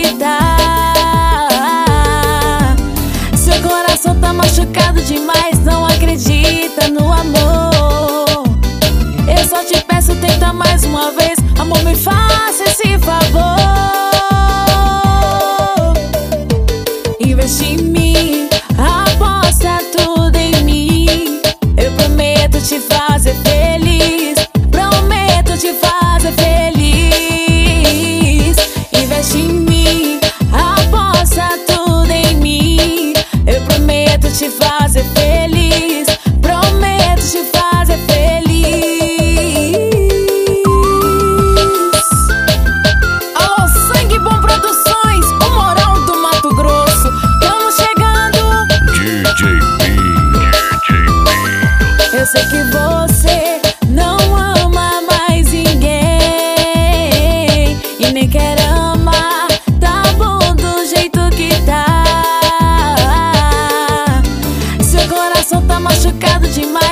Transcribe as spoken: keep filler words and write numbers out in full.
que tá. Seu coração tá machucado demais, não acredita no amor. Eu só te peço, tenta mais uma vez, amor, me faça esse favor. Investe em mim, aposta tudo em mim. Eu prometo te fazer feliz, prometo te fazer feliz. Investe em mim, aposta tudo em mim. Eu prometo te fazer feliz, prometo te fazer feliz. Alô, Sangue Bom Produções, o Moral do Mato Grosso. Tamo chegando, D J Pinho, D J Pinho. eu sei que você não ama mais ninguém e nem quer amar, tá bom do jeito que tá. Seu coração tá machucado demais,